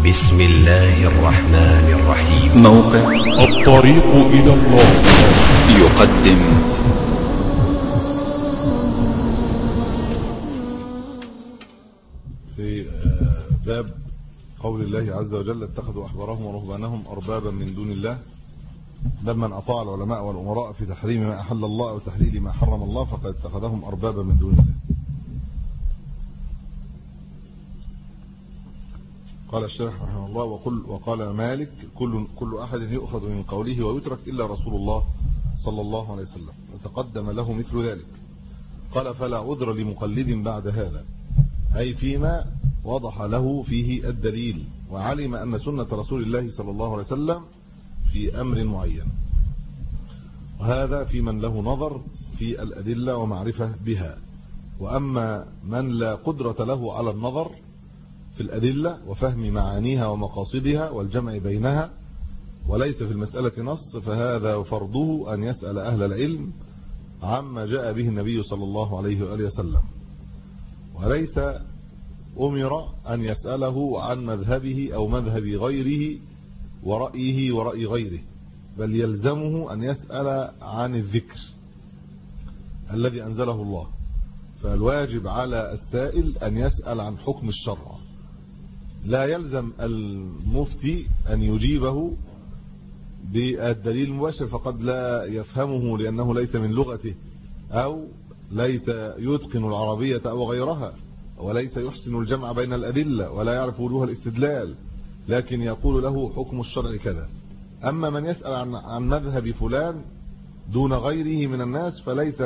بسم الله الرحمن الرحيم. موقع الطريق إلى الله يقدم في باب قول الله عز وجل: اتخذوا أحبارهم ورهبانهم أربابا من دون الله. باب من أطاع العلماء والأمراء في تحريم ما أحل الله أو تحليل ما حرم الله فقد اتخذهم أربابا من دون الله. قال الشيخ رحمه الله: وقال مالك: كل أحد يؤخذ من قوله ويترك إلا رسول الله صلى الله عليه وسلم، وتقدم له مثل ذلك. قال: فلا عذر لمقلد بعد هذا، أي فيما وضح له فيه الدليل وعلم أن سنة رسول الله صلى الله عليه وسلم في أمر معين، وهذا في من له نظر في الأدلة ومعرفة بها. وأما من لا قدرة له على النظر في الأدلة وفهم معانيها ومقاصدها والجمع بينها وليس في المسألة نص، فهذا فرضه أن يسأل أهل العلم عما جاء به النبي صلى الله عليه وآله وسلم، وليس أمر أن يسأله عن مذهبه أو مذهب غيره ورأيه ورأي غيره، بل يلزمه أن يسأل عن الذكر الذي أنزله الله. فالواجب على السائل أن يسأل عن حكم الشرع، لا يلزم المفتي أن يجيبه بالدليل المباشر، فقد لا يفهمه لأنه ليس من لغته أو ليس يتقن العربية أو غيرها، وليس يحسن الجمع بين الأدلة ولا يعرف وجوه الاستدلال، لكن يقول له حكم الشرع كذا. أما من يسأل عن مذهب فلان دون غيره من الناس فليس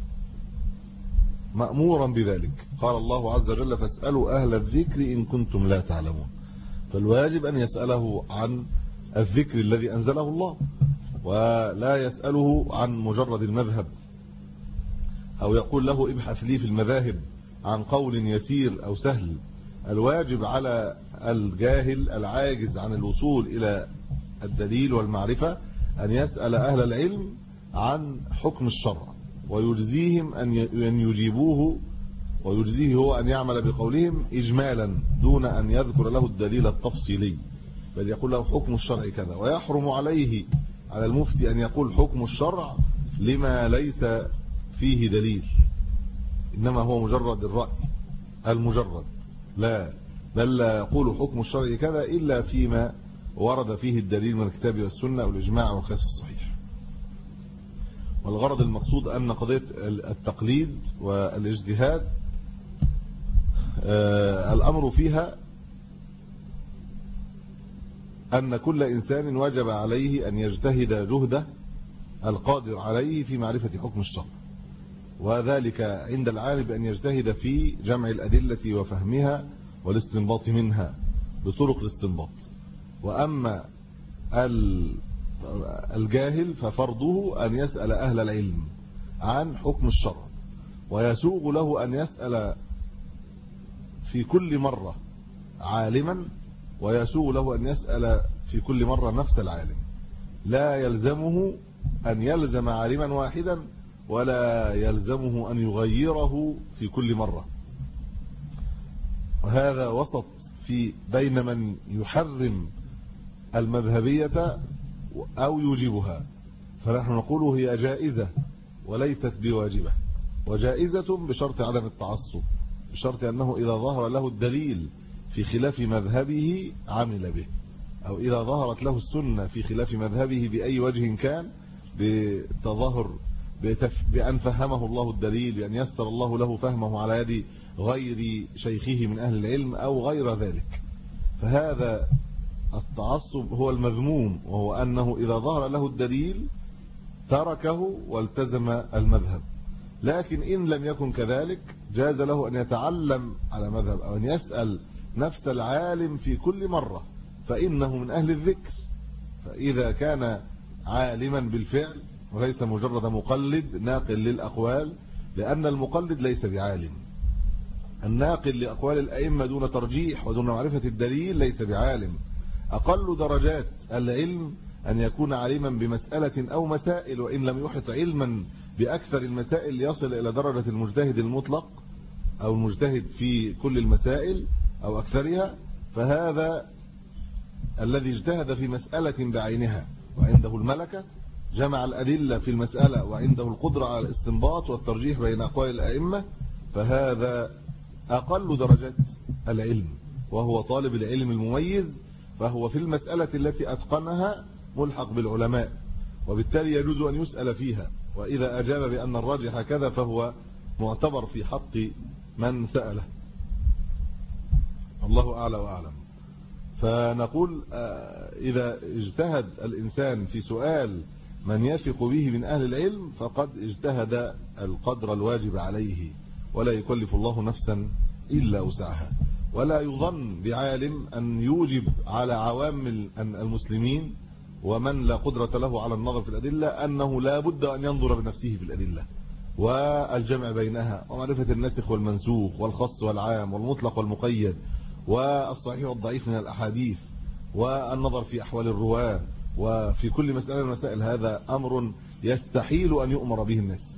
مأمورا بذلك. قال الله عز وجل: فاسألوا أهل الذكر إن كنتم لا تعلمون. فالواجب أن يسأله عن الذكر الذي أنزله الله، ولا يسأله عن مجرد المذهب، أو يقول له ابحث لي في المذاهب عن قول يسير أو سهل. الواجب على الجاهل العاجز عن الوصول إلى الدليل والمعرفة أن يسأل أهل العلم عن حكم الشرع، ويجزيهم أن يجيبوه، ويجزيه هو أن يعمل بقولهم إجمالا دون أن يذكر له الدليل التفصيلي، بل يقول له حكم الشرع كذا. ويحرم عليه على المفتي أن يقول حكم الشرع لما ليس فيه دليل، إنما هو مجرد الرأي المجرد، لا بل لا يقول حكم الشرع كذا إلا فيما ورد فيه الدليل من الكتاب والسنة والإجماع والقياس الصحيح. والغرض المقصود أن قضية التقليد والاجتهاد الأمر فيها أن كل إنسان وجب عليه أن يجتهد جهده القادر عليه في معرفة حكم الشرع، وذلك عند العالم بأن يجتهد في جمع الأدلة وفهمها والاستنباط منها بطرق الاستنباط. وأما الجاهل ففرضه أن يسأل أهل العلم عن حكم الشرع، ويسوغ له أن يسأل في كل مرة عالما، ويسوغ له أن يسأل في كل مرة نفس العالم، لا يلزمه أن يلزم عالما واحدا، ولا يلزمه أن يغيره في كل مرة. وهذا وسط في بين من يحرم المذهبية أو يوجبها، فنحن نقول هي جائزة وليست بواجبة، وجائزة بشرط عدم التعصب، بشرط أنه إذا ظهر له الدليل في خلاف مذهبه عمل به، أو إذا ظهرت له السنة في خلاف مذهبه بأي وجه كان، بتظاهر بأن فهمه الله الدليل، بأن يستر الله له فهمه على يد غير شيخه من أهل العلم أو غير ذلك. فهذا التعصب هو المذموم، وهو أنه إذا ظهر له الدليل تركه والتزم المذهب. لكن إن لم يكن كذلك جاز له أن يتعلم على مذهب، أو أن يسأل نفس العالم في كل مرة، فإنه من أهل الذكر. فإذا كان عالما بالفعل وليس مجرد مقلد ناقل للأقوال، لأن المقلد ليس بعالم. الناقل لأقوال الأئمة دون ترجيح ودون معرفة الدليل ليس بعالم. أقل درجات العلم أن يكون عالما بمسألة أو مسائل، وإن لم يحط علما بأكثر المسائل ليصل إلى درجة المجتهد المطلق أو المجتهد في كل المسائل أو أكثرها، فهذا الذي اجتهد في مسألة بعينها وعنده الملكة جمع الأدلة في المسألة وعنده القدرة على الاستنباط والترجيح بين أقوال الأئمة، فهذا أقل درجات العلم، وهو طالب العلم المميز، فهو في المسألة التي أتقنها ملحق بالعلماء، وبالتالي يجوز أن يسأل فيها، وإذا أجاب بأن الراجح كذا فهو معتبر في حق من سأله. الله أعلى وأعلم. فنقول إذا اجتهد الإنسان في سؤال من يثق به من أهل العلم فقد اجتهد القدر الواجب عليه، ولا يكلف الله نفسا إلا وسعها. ولا يظن بعالم أن يوجب على عوام المسلمين ومن لا قدرة له على النظر في الأدلة أنه لا بد أن ينظر بنفسه في الأدلة والجمع بينها ومعرفة الناسخ والمنسوخ والخاص والعام والمطلق والمقيد والصحيح والضعيف من الأحاديث والنظر في أحوال الرواة وفي كل مسألة من المسائل. هذا أمر يستحيل أن يؤمر به الناس.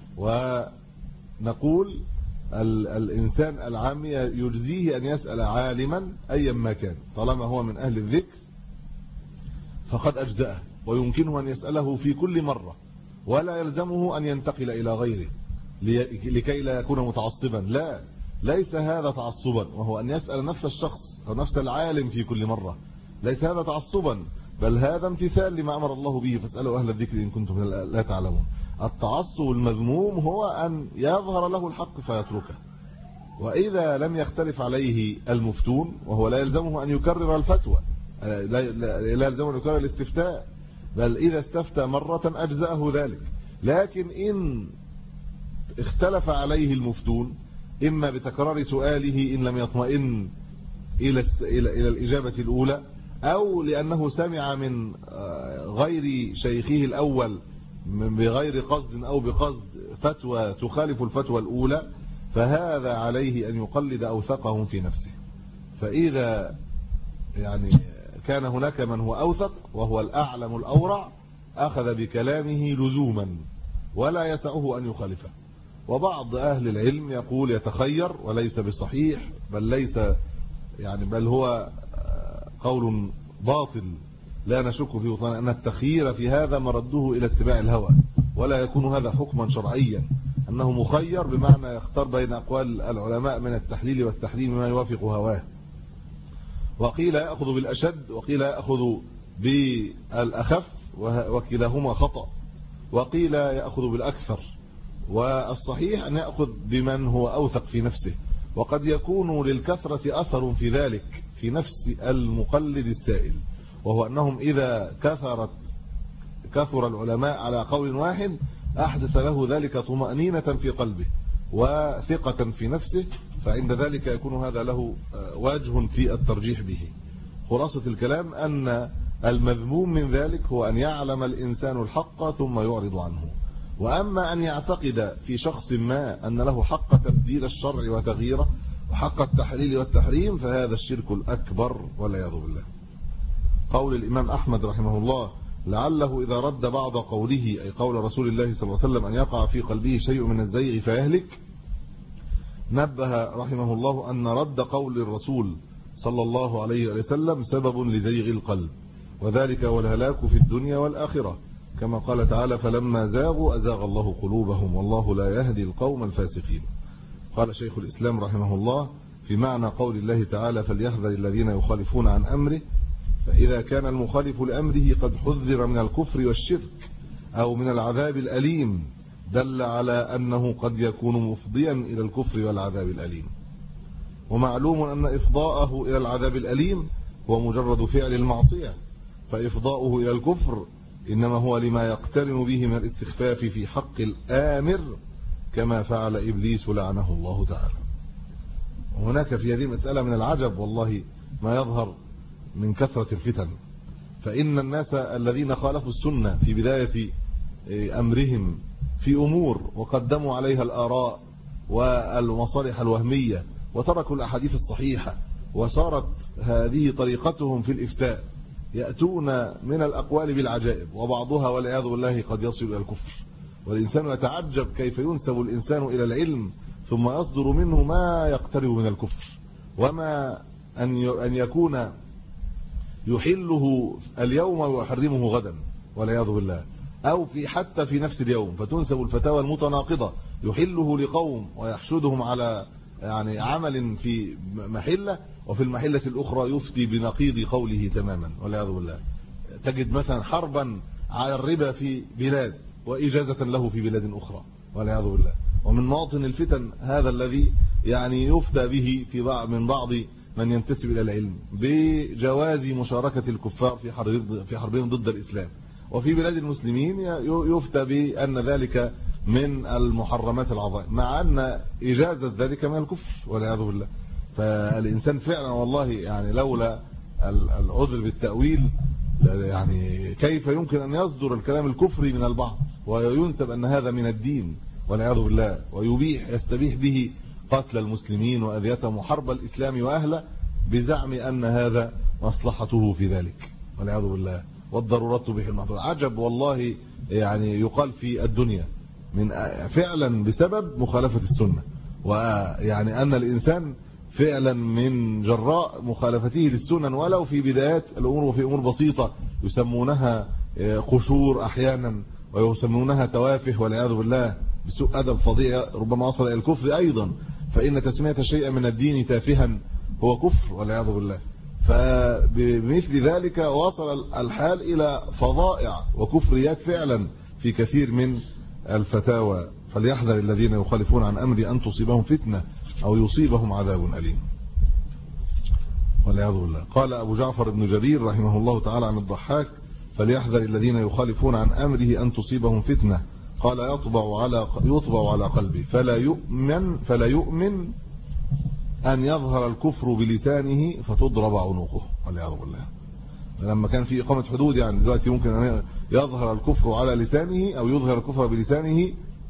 ونقول الإنسان العام يجزيه أن يسأل عالما أيا ما كان طالما هو من أهل الذكر فقد أجزأه، ويمكنه أن يسأله في كل مرة ولا يلزمه أن ينتقل إلى غيره لكي لا يكون متعصبا. لا، ليس هذا تعصبا، وهو أن يسأل نفس الشخص أو نفس العالم في كل مرة، ليس هذا تعصبا، بل هذا امتثال لما أمر الله به، فاسألوا أهل الذكر إن كنتم لا تعلمون. التعصب المذموم هو أن يظهر له الحق فيتركه، وإذا لم يختلف عليه المفتون وهو لا يلزمه أن يكرر الفتوى، لا يلزمه أن يكرر الاستفتاء، بل إذا استفتى مرة أجزأه ذلك. لكن إن اختلف عليه المفتون إما بتكرار سؤاله إن لم يطمئن إلى الإجابة الأولى، أو لأنه سمع من غير شيخه الأول بغير قصد أو بقصد فتوى تخالف الفتوى الأولى، فهذا عليه أن يقلد أوثقهم في نفسه. فإذا يعني كان هناك من هو أوثق وهو الأعلم الأورع أخذ بكلامه لزوما ولا يسعه أن يخالفه. وبعض أهل العلم يقول يتخير وليس بالصحيح، بل هو قول باطل لا نشك فيه طبعا، أن التخيير في هذا مرده إلى اتباع الهوى، ولا يكون هذا حكما شرعيا أنه مخير بمعنى يختار بين أقوال العلماء من التحليل والتحريم ما يوافق هواه. وقيل يأخذ بالأشد وقيل يأخذ بالأخف وكلاهما خطأ، وقيل يأخذ بالأكثر، والصحيح أن يأخذ بمن هو أوثق في نفسه. وقد يكون للكثرة أثر في ذلك في نفس المقلد السائل، وهو أنهم إذا كثر العلماء على قول واحد أحدث له ذلك طمأنينة في قلبه وثقة في نفسه، فعند ذلك يكون هذا له وجه في الترجيح به. خلاصة الكلام أن المذموم من ذلك هو أن يعلم الإنسان الحق ثم يعرض عنه، وأما أن يعتقد في شخص ما أن له حق تبديل الشرع وتغييره وحق التحليل والتحريم فهذا الشرك الأكبر والعياذ بالله. قول الإمام أحمد رحمه الله لعله إذا رد بعض قوله أي قول رسول الله صلى الله عليه وسلم أن يقع في قلبه شيء من الزيغ فيهلك، نبه رحمه الله أن رد قول الرسول صلى الله عليه وسلم سبب لزيغ القلب، وذلك هو الهلاك في الدنيا والآخرة، كما قال تعالى فلما زاغوا أزاغ الله قلوبهم والله لا يهدي القوم الفاسقين. قال شيخ الإسلام رحمه الله في معنى قول الله تعالى فليحذر الذين يخالفون عن أمره، فإذا كان المخالف لأمره قد حذر من الكفر والشرك أو من العذاب الأليم دل على أنه قد يكون مفضيا إلى الكفر والعذاب الأليم. ومعلوم أن إفضاءه إلى العذاب الأليم هو مجرد فعل المعصية، فإفضاؤه إلى الكفر إنما هو لما يقترن به من الاستخفاف في حق الآمر كما فعل إبليس لعنه الله تعالى. وهناك في هذه المسألة من العجب والله ما يظهر من كثرة الفتن، فإن الناس الذين خالفوا السنة في بداية أمرهم في أمور وقدموا عليها الآراء والمصالح الوهمية وتركوا الأحاديث الصحيحة وصارت هذه طريقتهم في الإفتاء، يأتون من الأقوال بالعجائب وبعضها والعياذ بالله قد يصل إلى الكفر. والإنسان يتعجب كيف ينسب الإنسان إلى العلم ثم يصدر منه ما يقترب من الكفر، وما أن يكون يحله اليوم ويحرمه غدا والعياذ بالله، أو حتى في نفس اليوم، فتنسب الفتاوى المتناقضة يحله لقوم ويحشدهم على يعني عمل في محلة، وفي المحلة الأخرى يفتي بنقيض قوله تماما والعياذ بالله. تجد مثلا حربا على الربا في بلاد وإجازة له في بلاد أخرى والعياذ بالله. ومن مواطن الفتن هذا الذي يعني يفتى به من بعض من ينتسب إلى العلم بجواز مشاركة الكفار في حربهم ضد الإسلام، وفي بلاد المسلمين يفتى بأن ذلك من المحرمات العظائم، مع أن إجازة ذلك من الكفر والعياذ بالله. فالإنسان فعلا والله يعني لولا العذر بالتأويل يعني كيف يمكن أن يصدر الكلام الكفري من البعض وينسب أن هذا من الدين والعياذ بالله، يستبيح به قتل المسلمين وأذيتهم وحرب الإسلام وأهله بزعم أن هذا مصلحته في ذلك والعياذ بالله، والضرورات تبيح المحظورات. عجب والله، يعني يقال في الدنيا من فعلا بسبب مخالفة السنة، ويعني أن الإنسان فعلا من جراء مخالفته للسنن ولو في بدايات الأمور وفي أمور بسيطة يسمونها قشور أحيانا ويسمونها توافه والعياذ بالله بسوء أدب فظيع ربما وصل إلى الكفر أيضا، فإن تسمية شيء من الدين تافها هو كفر والعياذ بالله. فبمثل ذلك وصل الحال إلى فظائع وكفريات فعلا في كثير من الفتاوى. فليحذر الذين يخالفون عن أمري أن تصيبهم فتنة أو يصيبهم عذاب أليم والعياذ بالله. قال أبو جعفر بن جرير رحمه الله تعالى عن الضحاك: فليحذر الذين يخالفون عن أمره أن تصيبهم فتنة. قال: يطبع على قلبي فلا يؤمن أن يظهر الكفر بلسانه فتضرب عنقه والعياذ بالله. لما كان في إقامة حدود، يعني دلوقتي ممكن أن يظهر الكفر على لسانه أو يظهر الكفر بلسانه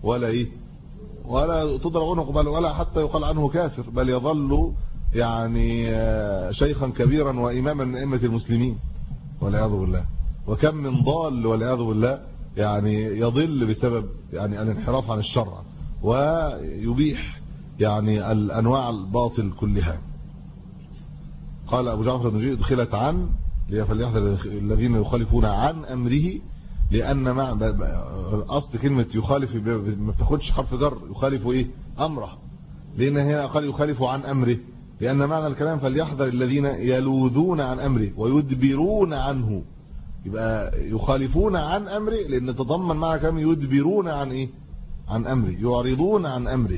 ولا تضرب عنقه، بل ولا حتى يقال عنه كافر، بل يظل يعني شيخا كبيرا وإماما من أئمة المسلمين والعياذ بالله. وكم من ضال والعياذ بالله يعني يضل بسبب يعني الانحراف عن الشرع ويبيح يعني الأنواع الباطل كلها. قال أبو جعفر بن جرير: دخلت عن فليحذر الذين يخالفون عن أمره، لأن مع أصل كلمة يخالف ما بتاخدش حرف جر، يخالف إيه؟ أمره، لأن هنا قال يخالف عن أمره، لأن معنى الكلام فليحذر الذين يلوذون عن أمره ويدبرون عنه. يبقى يخالفون عن أمره لأن تضمن معنى كلام يدبرون عن إيه؟ عن أمره، يعرضون عن أمره.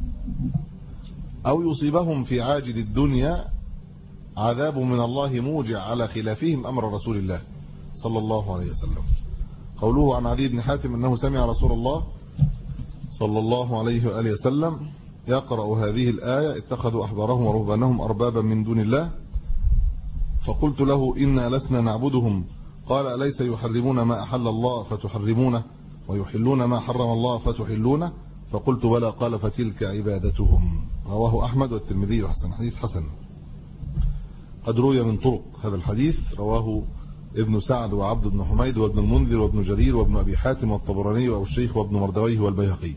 أو يصيبهم في عاجل الدنيا عذاب من الله موجع على خلافهم أمر رسول الله صلى الله عليه وسلم. قوله عن عدي بن حاتم أنه سمع رسول الله صلى الله عليه وآله وسلم يقرأ هذه الآية: اتخذوا أحبارهم ورهبانهم أربابا من دون الله، فقلت له: إنا لسنا نعبدهم. قال: أليس يحرمون ما أحل الله فتحرمونه ويحلون ما حرم الله فتحلونه؟ فقلت: بلى. قال: فتلك عبادتهم. رواه أحمد والترمذي وحسن. حديث حسن. قد روي من طرق هذا الحديث، رواه ابن سعد وعبد بن حميد وابن المنذر وابن جرير وابن أبي حاتم والطبراني وأبو الشيخ وابن مردويه والبيهقي.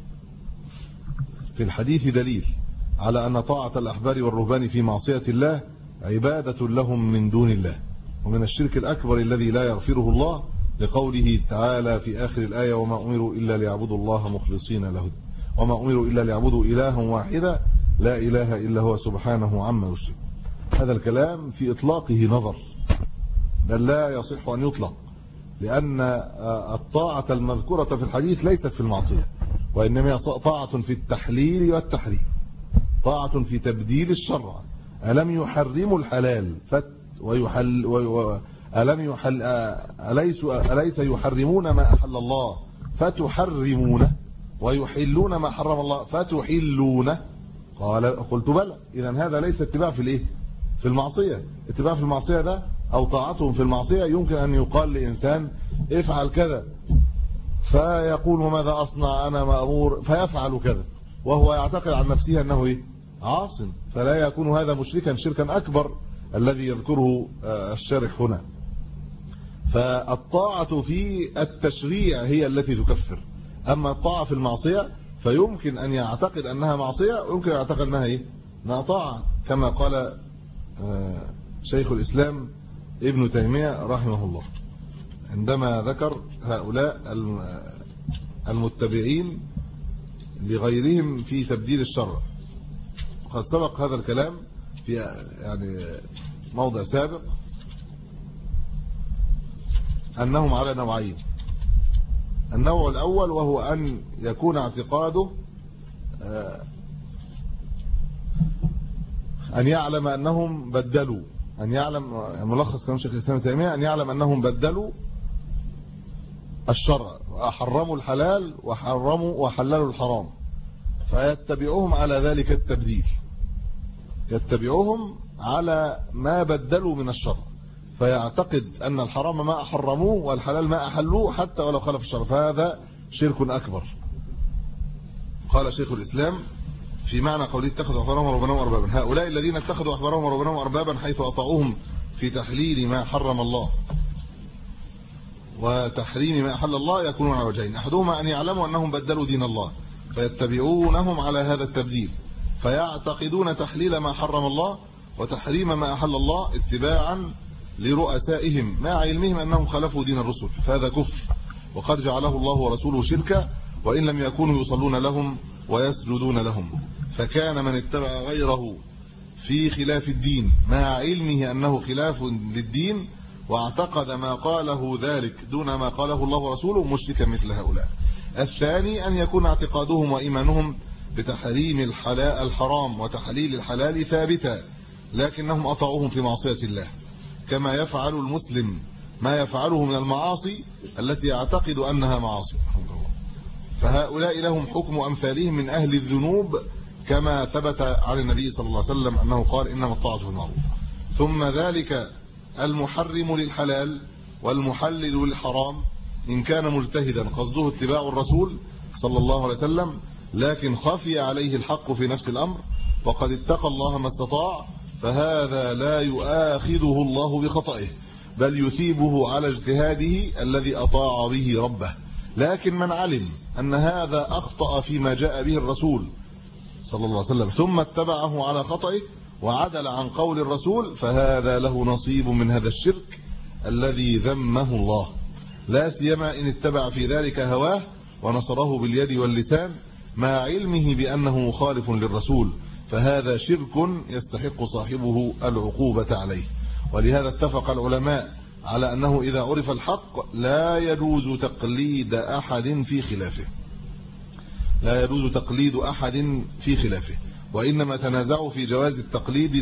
في الحديث دليل على أن طاعة الأحبار والرهبان في معصية الله عبادة لهم من دون الله، ومن الشرك الأكبر الذي لا يغفره الله، لقوله تعالى في آخر الآية: وما أمروا إلا ليعبدوا الله مخلصين له، وما أمروا إلا ليعبدوا إلها واحدا لا إله إلا هو سبحانه عما يشرك. هذا الكلام في إطلاقه نظر، بل لا يصح أن يطلق، لأن الطاعة المذكورة في الحديث ليست في المعصية، وإنما طاعة في التحليل والتحريم، طاعة في تبديل الشرع. ألم يحرموا الحلال أليس يحرمون ما أحل الله فتحرمونه ويحلون ما حرم الله فتحلونه؟ قلت بلى. إذن هذا ليس اتباع في المعصية. اتباع في المعصية ده أو طاعتهم في المعصية يمكن أن يقال لإنسان افعل كذا، فيقول: ماذا أصنع أنا مأمور، فيفعل كذا، وهو يعتقد عن نفسه أنه عاص، فلا يكون هذا مشركا شركا أكبر الذي يذكره الشارح هنا. فالطاعة في التشريع هي التي تكفر، أما الطاعة في المعصية فيمكن أن يعتقد أنها معصية ويمكن أن يعتقد أنها طاعة، كما قال شيخ الإسلام ابن تيمية رحمه الله عندما ذكر هؤلاء المتبعين لغيرهم في تبديل الشرع. قد سبق هذا الكلام في يعني موضع سابق أنهم على نوعين. النوع الأول وهو أن يكون اعتقاده أن يعلم أنهم بدلوا، أن يعلم ملخص كلام شيخ الإسلام ابن تيمية، أن يعلم أنهم بدلوا الشرع وحرموا الحلال وحللوا الحرام، فيتبعوهم على ذلك التبديل، يتبعوهم على ما بدلوا من الشرع، فيعتقد أن الحرام ما حرموه والحلال ما أحلوه حتى ولو خالف الشرع، فهذا شرك أكبر. قال شيخ الإسلام في معنى قوله اتخذوا أحبارهم ورهبانهم أربابا: هؤلاء الذين اتخذوا أحبارهم ورهبانهم أربابا حيث أطاعوهم في تحليل ما حرم الله وتحريم ما أحل الله يكونون على وجهين: أحدهما أن يعلموا أنهم بدلوا دين الله فيتبعونهم على هذا التبديل، فيعتقدون تحليل ما حرم الله وتحريم ما أحل الله اتباعا لرؤسائهم مع علمهم أنهم خالفوا دين الرسل، فهذا كفر وقد جعله الله ورسوله شركا وإن لم يكونوا يصلون لهم ويسجدون لهم. فكان من اتبع غيره في خلاف الدين مع علمه أنه خلاف للدين واعتقد ما قاله ذلك دون ما قاله الله ورسوله مشركا مثل هؤلاء. الثاني أن يكون اعتقادهم وإيمانهم بتحريم الحرام وتحليل الحلال ثابتا، لكنهم أطاعوهم في معصية الله، كما يفعل المسلم ما يفعله من المعاصي التي يعتقد أنها معاصي. فهؤلاء لهم حكم أمثالهم من أهل الذنوب، كما ثبت عن النبي صلى الله عليه وسلم أنه قال: إنما الطاعة في المعروف. ثم ذلك المحرم للحلال والمحلل للحرام إن كان مجتهدا قصده اتباع الرسول صلى الله عليه وسلم لكن خفي عليه الحق في نفس الأمر وقد اتقى الله ما استطاع، فهذا لا يؤاخذه الله بخطئه بل يثيبه على اجتهاده الذي أطاع به ربه. لكن من علم أن هذا أخطأ فيما جاء به الرسول صلى الله عليه وسلم ثم اتبعه على خطئه وعدل عن قول الرسول، فهذا له نصيب من هذا الشرك الذي ذمه الله، لا سيما إن اتبع في ذلك هواه ونصره باليد واللسان مع علمه بأنه مخالف للرسول، فهذا شرك يستحق صاحبه العقوبة عليه. ولهذا اتفق العلماء على أنه إذا عرف الحق لا يجوز تقليد أحد في خلافه، لا يجوز تقليد أحد في خلافه، وإنما تنازعوا في جواز التقليد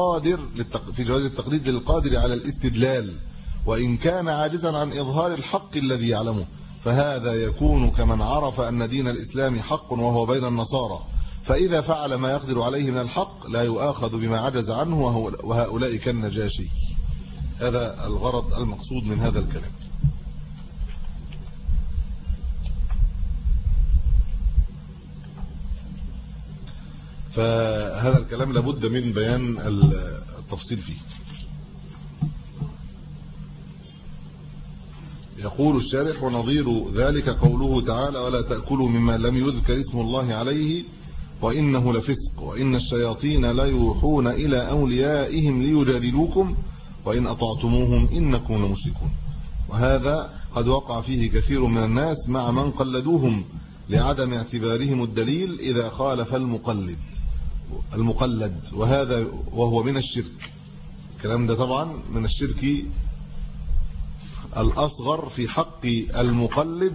للقادر على الاستدلال وإن كان عاجزا عن إظهار الحق الذي يعلمه، فهذا يكون كمن عرف أن دين الإسلام حق وهو بين النصارى، فإذا فعل ما يقدر عليه من الحق لا يؤاخذ بما عجز عنه وهؤلاء كالنجاشي. هذا الغرض المقصود من هذا الكلام. فهذا الكلام لابد من بيان التفصيل فيه. يقول الشارح: ونظير ذلك قوله تعالى: ولا تأكلوا مما لم يذكر اسم الله عليه وإنه لفسق وإن الشياطين لا يوحون إلى أوليائهم ليجادلوكم وإن أطعتموهم إنكم لمشركون. وهذا قد وقع فيه كثير من الناس مع من قلدوهم لعدم اعتبارهم الدليل إذا خالف المقلد، وهو من الشرك. الكلام ده طبعا من الشرك الأصغر في حق المقلد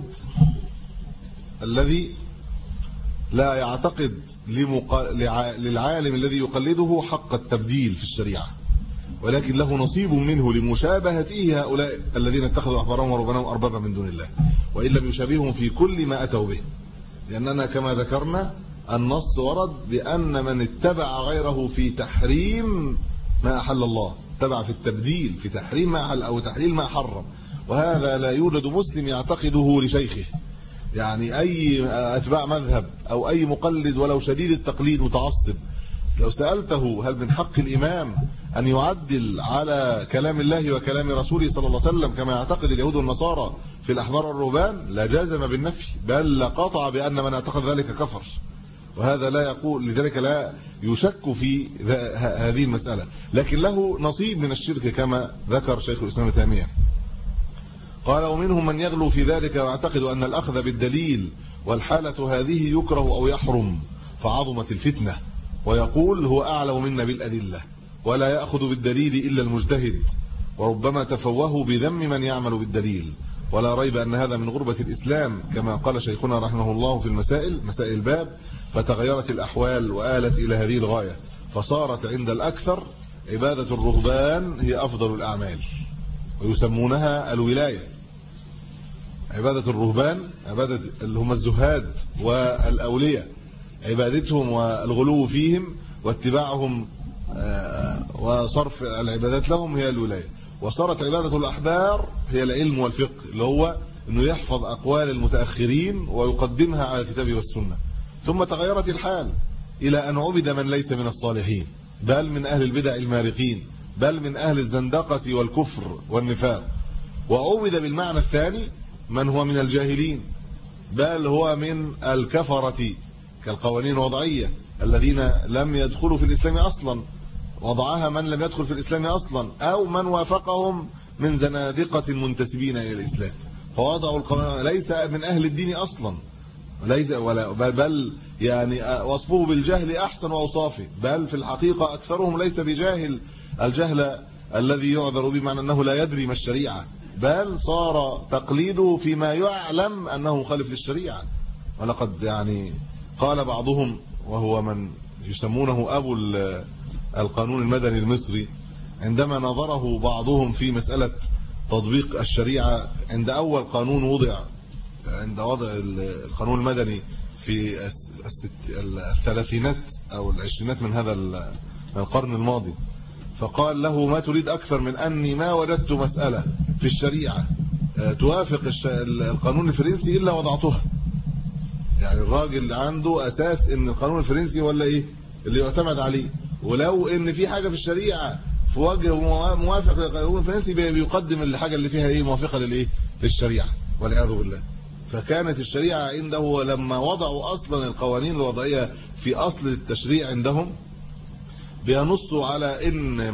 الذي لا يعتقد للعالم الذي يقلده حق التبديل في الشريعة، ولكن له نصيب منه لمشابهته هؤلاء الذين اتخذوا أحبارهم ورهبانهم أربابا من دون الله، وإن لم يشابههم في كل ما أتوا به. لأننا كما ذكرنا النص ورد بأن من اتبع غيره في تحريم ما أحل الله اتبع في التبديل في تحريم ما أحل أو تحليل ما حرم، وهذا لا يوجد مسلم يعتقده لشيخه. يعني أي أتباع مذهب أو أي مقلد ولو شديد التقليد متعصب لو سألته هل من حق الإمام أن يعدل على كلام الله وكلام رسوله صلى الله عليه وسلم كما يعتقد اليهود والنصارى في الأحبار والرهبان، لجازم بالنفي، بل لقطع بأن من اعتقد ذلك كفر. وهذا لا يقول، لذلك لا يشك في هذه المسألة، لكن له نصيب من الشرك كما ذكر شيخ الإسلام ابن تيمية. قال ومنهم من يغلو في ذلك ويعتقد أن الأخذ بالدليل والحالة هذه يكره أو يحرم فعظمت الفتنة، ويقول هو أعلم منا بالأدلة ولا يأخذ بالدليل إلا المجتهد، وربما تفوهوا بذم من يعمل بالدليل، ولا ريب أن هذا من غربة الإسلام كما قال شيخنا رحمه الله في مسائل الباب، فتغيرت الأحوال وآلت إلى هذه الغاية، فصارت عند الأكثر عبادة الرهبان هي أفضل الأعمال، ويسمونها الولاية. عبادة الرهبان، عبادة اللي هم الزهاد والأولياء، عبادتهم والغلو فيهم واتباعهم وصرف العبادات لهم هي الولاية. وصارت عبادة الأحبار هي العلم والفقه، اللي هو أنه يحفظ أقوال المتأخرين ويقدمها على الكتاب والسنة. ثم تغيرت الحال إلى أن عبد من ليس من الصالحين، بل من أهل البدع المارقين، بل من أهل الزندقة والكفر والنفاق. وعبد بالمعنى الثاني من هو من الجاهلين، بل هو من الكفرة كالقوانين الوضعية الذين لم يدخلوا في الإسلام أصلا، وضعها من لم يدخل في الإسلام أصلا، أو من وافقهم من زنادقة منتسبين إلى الإسلام، فوضعوا القوانين ليس من أهل الدين أصلا، ليس ولا بل يعني وصفه بالجهل أحسن وأوصافه، بل في الحقيقة أكثرهم ليس بجاهل الجهل الذي يعذر به، معنى أنه لا يدري ما الشريعة، بل صار تقليده فيما يعلم أنه مخالف للشريعة. ولقد يعني قال بعضهم، وهو من يسمونه أبو القانون المدني المصري، عندما نظره بعضهم في مسألة تطبيق الشريعة عند أول قانون وضع، عند وضع القانون المدني في الثلاثينات أو العشرينات من هذا القرن الماضي، فقال له ما تريد أكثر من أني ما وجدت مسألة في الشريعة توافق القانون الفرنسي إلا وضعتها. يعني الراجل عنده أساس إن القانون الفرنسي ولا إيه اللي يعتمد عليه، ولو إن في حاجة في الشريعة في وجه موافق للقانون الفرنسي بيقدم الحاجة اللي فيها إيه موافقة للإيه للشريعة والعياذ بالله. فكانت الشريعة عنده لما وضعوا أصلا القوانين الوضعية في أصل التشريع عندهم بينصوا على إن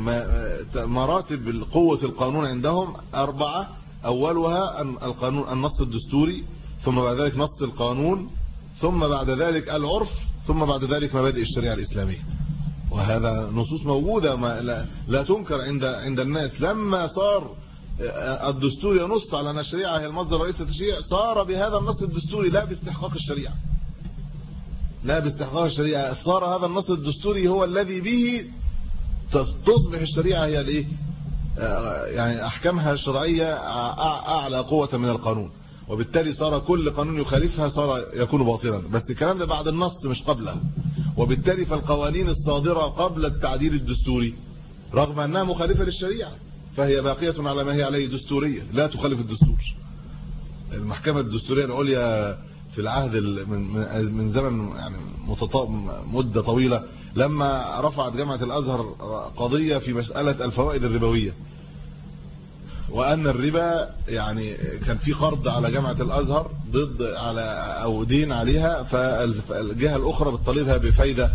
مراتب قوة القانون عندهم 4، أولها القانون النص الدستوري، ثم بعد ذلك نص القانون، ثم بعد ذلك العرف، ثم بعد ذلك مبادئ الشريعة الإسلامية. وهذا نصوص موجودة لا تنكر عند الناس. لما صار الدستور ينص على أن الشريعة هي المصدر الرئيسي للتشريع، صار بهذا النص الدستوري لا باستحقاق الشريعة، لا باستحقاق الشريعة، صار هذا النص الدستوري هو الذي به تصبح الشريعة هي الايه يعني احكامها الشرعية اعلى قوة من القانون، وبالتالي صار كل قانون يخالفها صار يكون باطلا. بس الكلام ده بعد النص مش قبله، وبالتالي فالقوانين الصادرة قبل التعديل الدستوري رغم انها مخالفة للشريعة فهي باقية على ما هي عليه دستورية، لا تخالف الدستور. المحكمة الدستورية العليا في العهد من زمن يعني مدة طويلة، لما رفعت جامعة الأزهر قضية في مسألة الفوائد الربوية، وأن الربا يعني كان في قرض على جامعة الأزهر ضد على أو دين عليها، فالجهة الأخرى بتطالبها بفايدة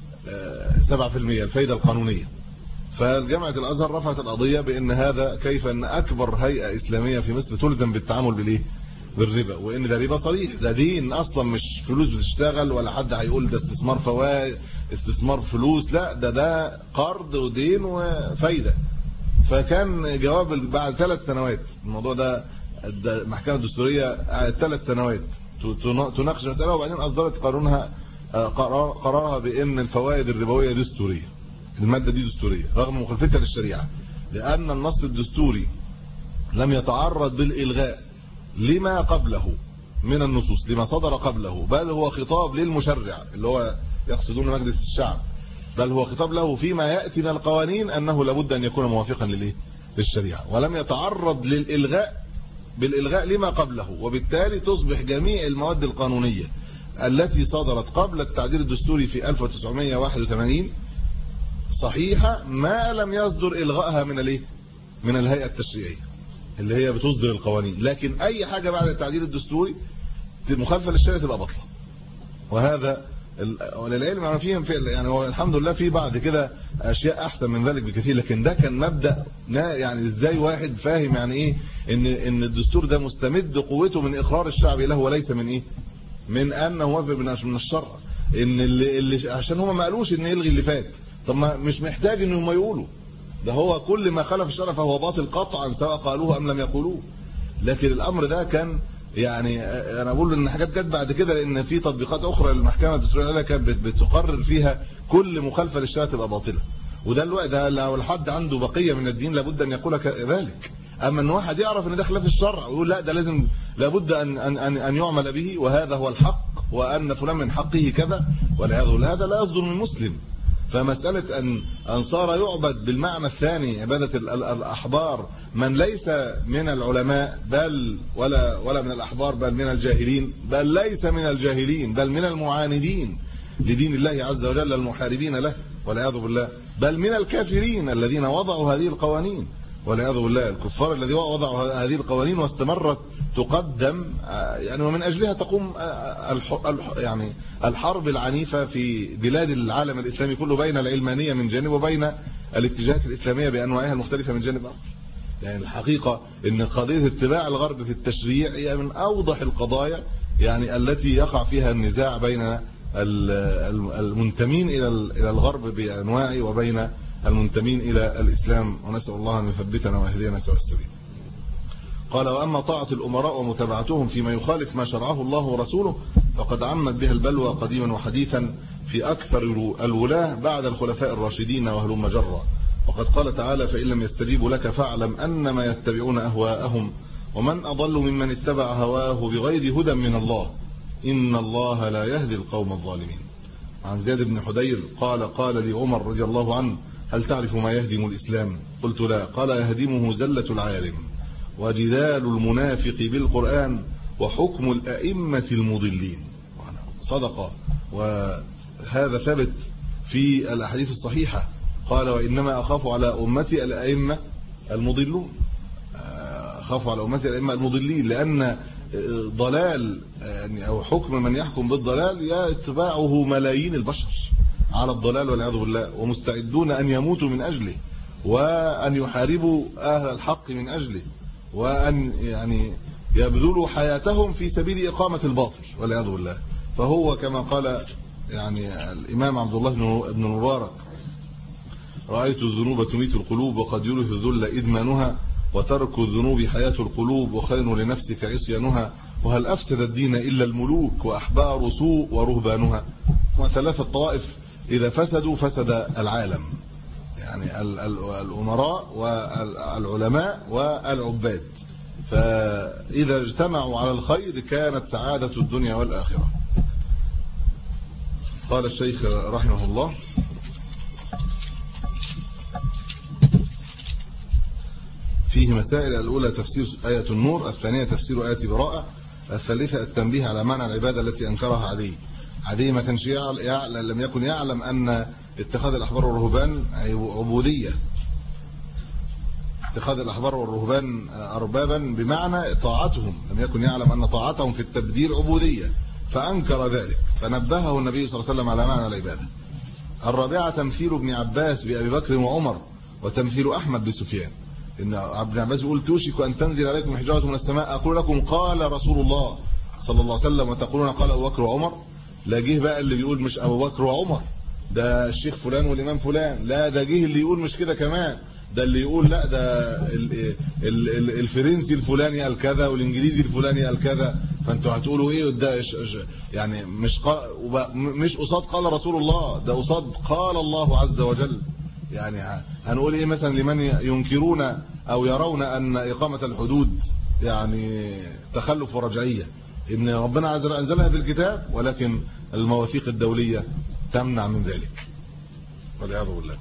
7% الفايدة القانونية. فالجامعة الأزهر رفعت القضية بأن هذا كيف أن أكبر هيئة إسلامية في مصر تلزم بالتعامل بالإيه بالربا، وان ده ربا صريح، ده دين اصلا مش فلوس بتشتغل، ولا حد هيقول ده استثمار فوائد استثمار فلوس، لا ده قرض ودين وفايده. فكان جواب بعد 3 سنوات الموضوع ده المحكمه الدستوريه 3 سنوات تناقش المساله، وبعدين اصدرت قرارها بان الفوائد الربويه دستوريه، الماده دي دستوريه رغم مخالفتها للشريعه، لان النص الدستوري لم يتعرض بالالغاء لما قبله من النصوص، لما صدر قبله، بل هو خطاب للمشرع اللي هو يقصدون مجلس الشعب، بل هو خطاب له فيما يأتي من القوانين أنه لابد أن يكون موافقا للشريعة، ولم يتعرض بالإلغاء لما قبله. وبالتالي تصبح جميع المواد القانونية التي صدرت قبل التعديل الدستوري في 1981 صحيحة ما لم يصدر إلغائها من الهيئة التشريعية اللي هي بتصدر القوانين، لكن اي حاجة بعد التعديل الدستوري مخالفة للشريعة تبقى باطلة. وهذا وللعلم انا فيهم يعني هو الحمد لله في بعد كده اشياء احسن من ذلك بكثير، لكن ده كان مبدا يعني ازاي واحد فاهم يعني ايه ان الدستور ده مستمد قوته من اقرار الشعب له وليس من ايه من انه وافق من الشرع، ان اللي عشان هم ما قالوش ان يلغي اللي فات. طب ما مش محتاج ان هم يقولوا ده، هو كل ما خالف الشرع فهو باطل قطعا سواء قالوه ام لم يقولوه. لكن الامر ده كان يعني انا بقول ان حاجات جت بعد كده، لان في تطبيقات اخرى للمحكمه الدستوريه كانت بتقرر فيها كل مخالفه للشرع تبقى باطله، وده الوقت ده لو الحد عنده بقيه من الدين لابد ان يقول ذلك. اما ان واحد يعرف ان ده خلاف الشرع ويقول لا ده لازم لابد ان يعمل به وهذا هو الحق وان فلان من حقه كذا والعياذ بالله، هذا لا يصدر من مسلم. فمساله ان صار يعبد بالمعنى الثاني عباده الاحبار من ليس من العلماء بل ولا من الاحبار بل من الجاهلين، بل ليس من الجاهلين بل من المعاندين لدين الله عز وجل المحاربين له والعياذ بالله، بل من الكافرين الذين وضعوا هذه القوانين والعياذ بالله، الكفار الذين وضعوا هذه القوانين واستمرت تقدم يعني ومن اجلها تقوم يعني الحرب العنيفه في بلاد العالم الاسلامي كله بين العلمانيه من جانب وبين الاتجاهات الاسلاميه بانواعها المختلفه من جانب اخر. يعني الحقيقه ان قضيه اتباع الغرب في التشريع هي من اوضح القضايا يعني التي يقع فيها النزاع بين المنتمين الى الغرب بانواعه وبين المنتمين الى الاسلام، ونسال الله ان يثبتنا ويهدينا سواء السبيل. قال واما طاعه الامراء ومتابعتهم فيما يخالف ما شرعه الله ورسوله فقد عمت بها البلوى قديما وحديثا في اكثر الولاه بعد الخلفاء الراشدين وهلم جرا. وقد قال تعالى فان لم يستجيبوا لك فاعلم انما يتبعون اهواءهم ومن اضل ممن اتبع هواه بغير هدى من الله ان الله لا يهدي القوم الظالمين. عن زياد بن حدير قال لي عمر رضي الله عنه هل تعرف ما يهدم الاسلام؟ قلت لا. قال يهدمه زله العالم وجدال المنافق بالقرآن وحكم الأئمة المضلين. صدق، وهذا ثبت في الأحاديث الصحيحة. قال وإنما أخاف على أمتي الأئمة المضلون، أخاف على أمتي الأئمة المضلين، لأن ضلال يعني أو حكم من يحكم بالضلال يتبعه ملايين البشر على الضلال والعياذ بالله، ومستعدون أن يموتوا من أجله وأن يحاربوا أهل الحق من أجله وأن يعني يبذلوا حياتهم في سبيل إقامة الباطل والعياذ بالله. فهو كما قال يعني الإمام عبد الله بن مبارك رأيت الذنوب تميت القلوب وقد يورث الذل إدمانها وترك الذنوب حياة القلوب وخير لنفسك عصيانها وهل أفسد الدين إلا الملوك وأحبار سوء ورهبانها. وثلاثة طوائف إذا فسدوا فسد العالم، يعني الأمراء والعلماء والعباد، فإذا اجتمعوا على الخير كانت سعادة الدنيا والآخرة. قال الشيخ رحمه الله فيه مسائل: الأولى تفسير آية النور، الثانية تفسير آية براءة، الثالثة التنبيه على معنى العبادة التي أنكرها عدي ما كانش لم يكن يعلم أن اتخاذ الأحبار والرهبان عبودية، اتخاذ الأحبار والرهبان أربابا بمعنى طاعتهم، لم يكن يعلم أن طاعتهم في التبديل عبودية فأنكر ذلك فنبهه النبي صلى الله عليه وسلم على معنى العبادة. الرابعة تمثيل ابن عباس بأبي بكر وعمر وتمثيل أحمد بسفيان، إن ابن عباس يقول توشك أن تنزل عليكم حجارة من السماء أقول لكم قال رسول الله صلى الله عليه وسلم وتقولون قال أبو بكر وعمر. لا جه بقى اللي بيقول مش أبو بكر وعمر ده الشيخ فلان والإمام فلان، لا ده جه اللي يقول مش كده كمان، ده اللي يقول لا ده الفرنسي الفلاني قال كذا والانجليزي الفلاني قال كذا، فانتوا هتقولوا ايه؟ ده يعني مش قصاد قال رسول الله، ده قصاد قال الله عز وجل. يعني هنقول ايه مثلا لمن ينكرون او يرون ان اقامه الحدود يعني تخلف ورجعيه، ان ربنا عز وجل انزلها في الكتاب ولكن المواثيق الدوليه تمنع من ذلك والعياذ بالله.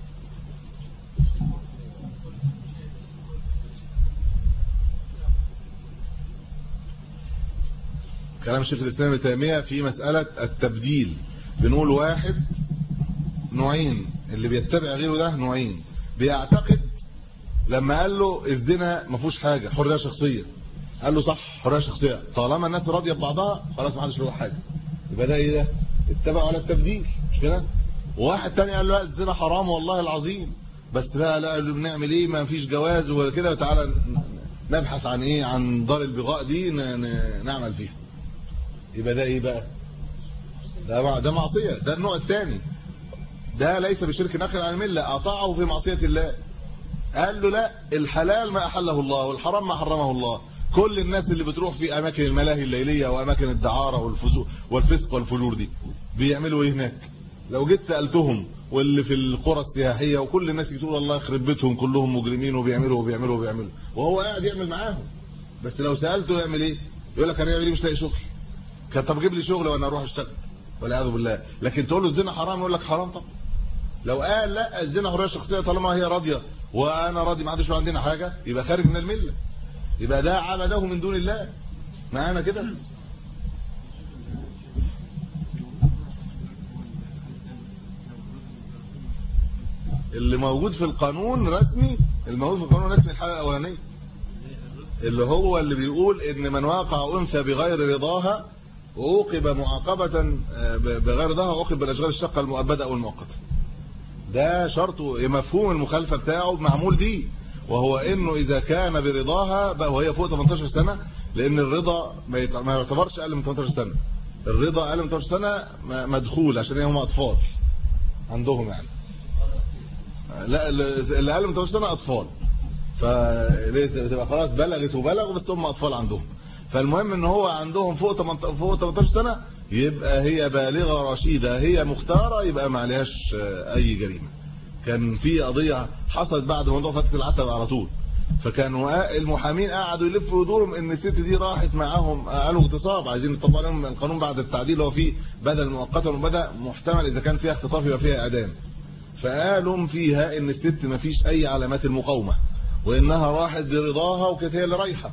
كلام الشيخ الاسلام ابن تيميه في مساله التبديل، بنقول واحد نوعين، اللي بيتبع غيره ده نوعين، بيعتقد لما قال له الزنا ما فيهوش حاجه حريه شخصيه، قال له صح حريه شخصيه طالما الناس راضيه ببعضها خلاص ما حدش له حاجه، يبقى ده ايه؟ اتبعوا على التبديل، مش كده؟ وواحد تاني قال له لا الزنا حرام والله العظيم، بس بقى لا بنعمل ايه، ما فيش جواز وكده، تعالى نبحث عن ايه، عن دار البغاء دي نعمل فيها. يبقى ده ايه بقى؟ ده معصيه، ده النوع الثاني، ده ليس بشرك ناقل عن المله، اطاعه في معصيه الله. قال له لا الحلال ما احله الله والحرام ما حرمه الله. كل الناس اللي بتروح في اماكن الملاهي الليليه واماكن الدعاره والفسق والفجور دي بيعملوا ايه هناك؟ لو جيت سالتهم، واللي في القرى السياحيه وكل الناس تقول الله يخرب بيتهم كلهم مجرمين وبيعملوا وهو قاعد يعمل معاهم. بس لو سالته يعمل ايه؟ يقول لك انا اعمل ايه، مش لاقي شغل. طب جيب لي شغل وانا اروح اشتغل والعياذ بالله. لكن تقول له الزنا حرام يقول لك حرام طبعا. لو قال لا الزنا حريه شخصيه طالما هي راضيه وانا راضي ما عندش عندنا حاجه، يبقى خارج من المله، يبقى ده عبده من دون الله. معانا كده؟ اللي موجود في القانون رسمي، الحاله الاولانيه اللي هو اللي بيقول ان من واقع انثى بغير رضاها عوقب معاقبه بغير رضاها، عوقب بالاشغال الشقه المؤبده او المؤقته. ده شرطه مفهوم المخالفه بتاعه معمول بيه، وهو انه اذا كان برضاها بقى وهي فوق 18 سنه، لان الرضا ما يعتبرش اقل من 18 سنه. الرضا اقل من 18 سنه مدخول عشان هم اطفال عندهم يعني. لا اللي اقل من 18 سنه اطفال، فتبقى خلاص بلغت وبلغوا بس هم اطفال عندهم. فالمهم ان هو عندهم فوق 18 سنه يبقى هي بالغه رشيده، هي مختاره، يبقى ما عليهاش اي جريمه. كان في قضيه حصلت بعد موضوع فتح العتبه على طول، فكانوا المحامين قعدوا يلفوا ويدوروا ان الست دي راحت معاهم، قالوا اغتصاب، عايزين يطبقوا عليهم القانون بعد التعديل اللي هو فيه بدل مؤقتا وبدا محتمل اذا كان فيها اختطاف يبقى فيها اعدام. فقالوا فيها ان الست ما فيش اي علامات المقاومه، وانها راحت برضاها وكانت هي اللي رايحه.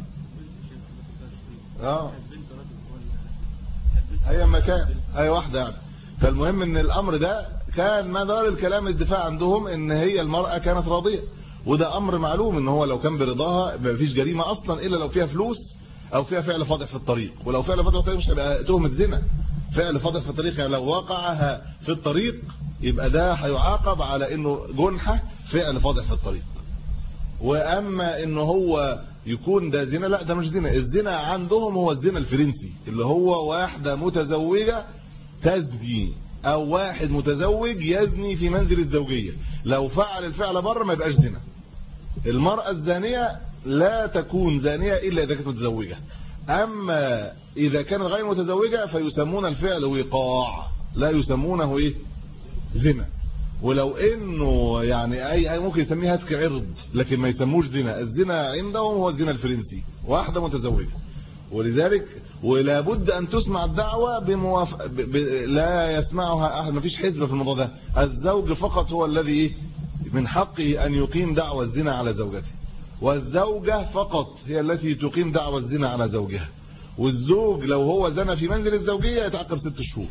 اي مكان اي واحده يعني. فالمهم ان الامر ده كان مدار الكلام الدفاع عندهم ان هي المراه كانت راضيه، وده امر معلوم ان هو لو كان برضاها ما فيش جريمه اصلا الا لو فيها فلوس او فيها فعل فاضح في الطريق. ولو فعل فاضح في الطريق مش هيبقى تهمه زنا، فعل فاضح في الطريق يعني لو وقعها في الطريق يبقى ده هيعاقب على انه جنحه فعل فاضح في الطريق. واما انه هو يكون ده زنا، لا ده مش زنا. الزنا عندهم هو الزنا الفرنسي اللي هو واحده متزوجه تزني او واحد متزوج يزني في منزل الزوجيه. لو فعل الفعل بره ما يبقاش زنا. المراه الزانيه لا تكون زانيه الا اذا كانت متزوجه. اما اذا كانت غير متزوجه فيسمون الفعل وقاع، لا يسمونه ايه زنا. ولو انه يعني اي ممكن يسميها هتك عرض لكن ما يسموش زنا. الزنا عندهم هو الزنا الفرنسي، واحده متزوجه. ولذلك ولا بد ان تسمع الدعوه لا يسمعها احد، ما فيش حزب في الموضوع ده. الزوج فقط هو الذي من حقه ان يقيم دعوى الزنا على زوجته، والزوجه فقط هي التي تقيم دعوى الزنا على زوجها. والزوج لو هو زنى في منزل الزوجيه يتعاقب 6 شهور،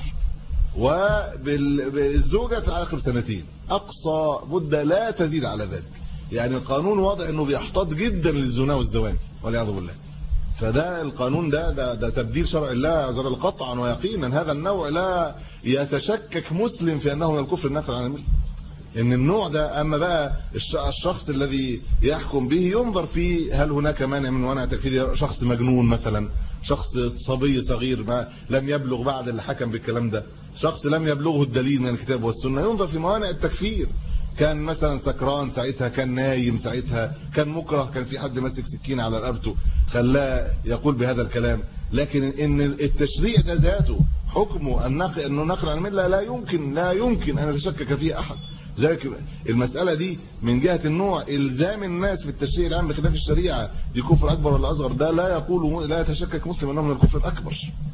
وبالزوجه تتعاقب 2 سنين، اقصى مده لا تزيد على ذلك. يعني القانون واضح انه بيحتاط جدا للزنا والزوان والعياذ بالله. فده القانون ده تبديل شرع الله عز وجل قطعا ويقينا. هذا النوع لا يتشكك مسلم في انه من الكفر الناقل عن المله. ان النوع ده اما بقى الشخص الذي يحكم به ينظر فيه هل هناك مانع من منع تكفير شخص مجنون مثلا، شخص صبي صغير ما لم يبلغ بعد اللي حكم بالكلام ده، شخص لم يبلغه الدليل من الكتاب والسنه، ينظر في موانع التكفير. كان مثلا سكران ساعتها، كان نايم ساعتها، كان مكره، كان في حد ماسك سكين على رقبته خلاه يقول بهذا الكلام. لكن ان التشريع ده ذاته حكمه انه نقل عن المله لا يمكن ان يتشكك فيه احد. ذلك المساله دي من جهه النوع الزام الناس في التشريع العام بخلاف الشريعه دي كفر اكبر ولا اصغر، ده لا يتشكك مسلم انه من الكفر الاكبر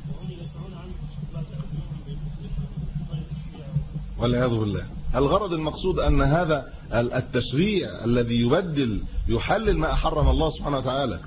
والعياذ بالله. الغرض المقصود ان هذا التشريع الذي يبدل يحلل ما حرم الله سبحانه وتعالى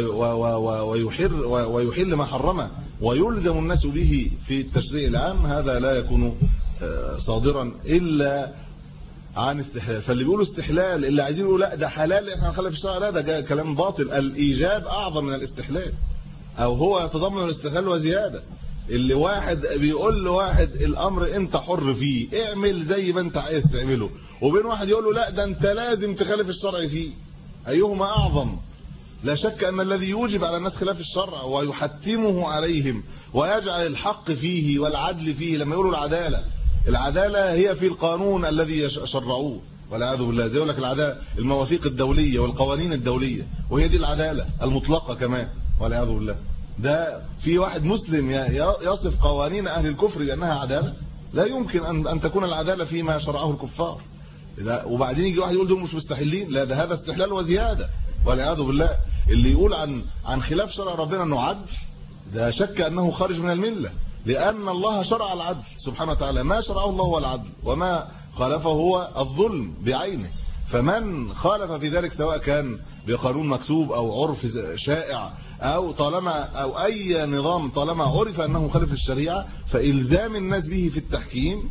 ويحل ما حرمه ويلزم الناس به في التشريع العام، هذا لا يكون صادرا الا عن استحلال. فاللي بيقولوا استحلال اللي عايزين يقولوا لا ده حلال احنا هنخلي في الشرع، لا ده كلام باطل. الايجاب اعظم من الاستحلال، او هو يتضمن الاستحلال وزياده. اللي واحد بيقول لواحد الامر انت حر فيه، اعمل زي ما انت عايز تعمله، وبين واحد يقول له لا ده انت لازم تخالف الشرع فيه، ايهما اعظم؟ لا شك ان الذي يوجب على الناس خلاف الشرع ويحتمه عليهم ويجعل الحق فيه والعدل فيه، لما يقولوا العداله هي في القانون الذي شرعوه والعياذ بالله، زي يقول لك العداله المواثيق الدوليه والقوانين الدوليه، وهي دي العداله المطلقه كمان والعياذ بالله. ده في واحد مسلم يصف قوانين اهل الكفر بانها عداله؟ لا يمكن ان تكون العداله فيما شرعه الكفار. وبعدين يجي واحد يقول دول مش مستحلين، لا ده هذا استحلال وزياده والعياذ بالله. اللي يقول عن خلاف شرع ربنا انه عدل، ده شك انه خارج من المله، لان الله شرع العدل سبحانه وتعالى، ما شرعه الله هو العدل وما خالفه هو الظلم بعينه. فمن خالف في ذلك سواء كان بقانون مكتوب او عرف شائع او اي نظام، طالما عرف انه خالف الشريعه، فالزام الناس به في التحكيم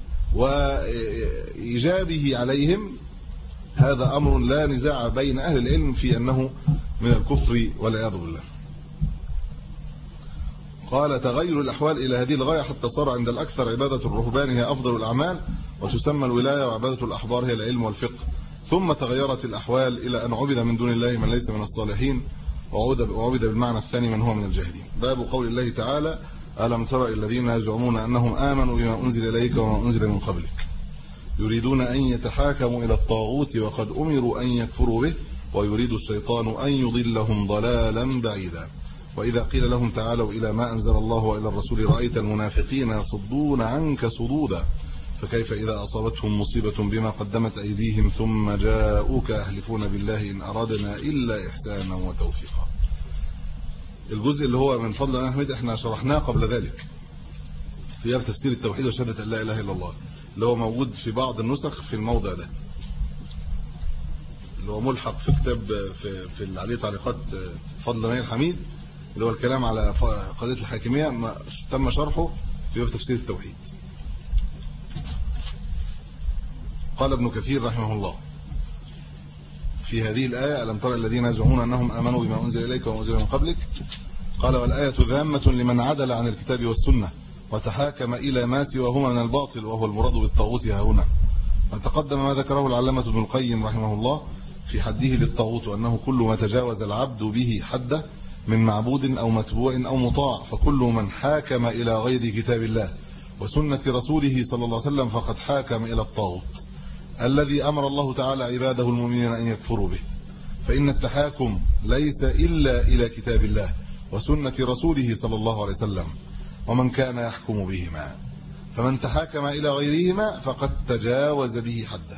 وايجابه عليهم هذا امر لا نزاع بين اهل العلم في انه من الكفر والعياذ بالله. قال تغير الاحوال الى هذه الغايه حتى صار عند الاكثر عباده الرهبان هي افضل الاعمال، وتسمى الولايه، وعباده الاحبار هي العلم والفقه. ثم تغيرت الاحوال الى ان عبد من دون الله من ليس من الصالحين، وعبد بالمعنى الثاني من هو من الجاهلين. باب قول الله تعالى ألم تر الذين يزعمون أنهم آمنوا بما أنزل إليك وما أنزل من قبلك يريدون أن يتحاكموا إلى الطاغوت وقد أمروا أن يكفروا به ويريد الشيطان أن يضلهم ضلالا بعيدا. وإذا قيل لهم تعالوا إلى ما أنزل الله وإلى الرسول رأيت المنافقين يصدون عنك صدودا فكيف إذا أصابتهم مصيبة بما قدمت أيديهم ثم جاءوك يحلفون بالله إن أرادنا إلا إحسانا وتوفيقا. الجزء اللي هو من فضل أحمد احنا شرحناه قبل ذلك في تفسير التوحيد وشهادة أن لا إله إلا الله، اللي هو موجود في بعض النسخ في الموضع ده، اللي هو ملحق في كتاب في اللي عليه تعليقات فضل نايل الحميد، اللي هو الكلام على قضية الحاكمية، تم شرحه في تفسير التوحيد. قال ابن كثير رحمه الله في هذه الآية ألم تر الذين يزعمون أنهم آمنوا بما أنزل إليك وما أنزل من قبلك، قال والآية ذامة لمن عدل عن الكتاب والسنة وتحاكم إلى ما سواهما من الباطل وهو المراد بالطاغوت ها هنا. وتقدم ما ذكره العلامة ابن القيم رحمه الله في حده للطاغوت أنه كل ما تجاوز العبد به حده من معبود أو متبوع أو مطاع، فكل من حاكم إلى غير كتاب الله وسنة رسوله صلى الله عليه وسلم فقد حاكم إلى الطاغوت الذي أمر الله تعالى عباده المؤمنين أن يكفروا به. فإن التحاكم ليس إلا إلى كتاب الله وسنة رسوله صلى الله عليه وسلم ومن كان يحكم بهما، فمن تحاكم إلى غيرهما فقد تجاوز به حده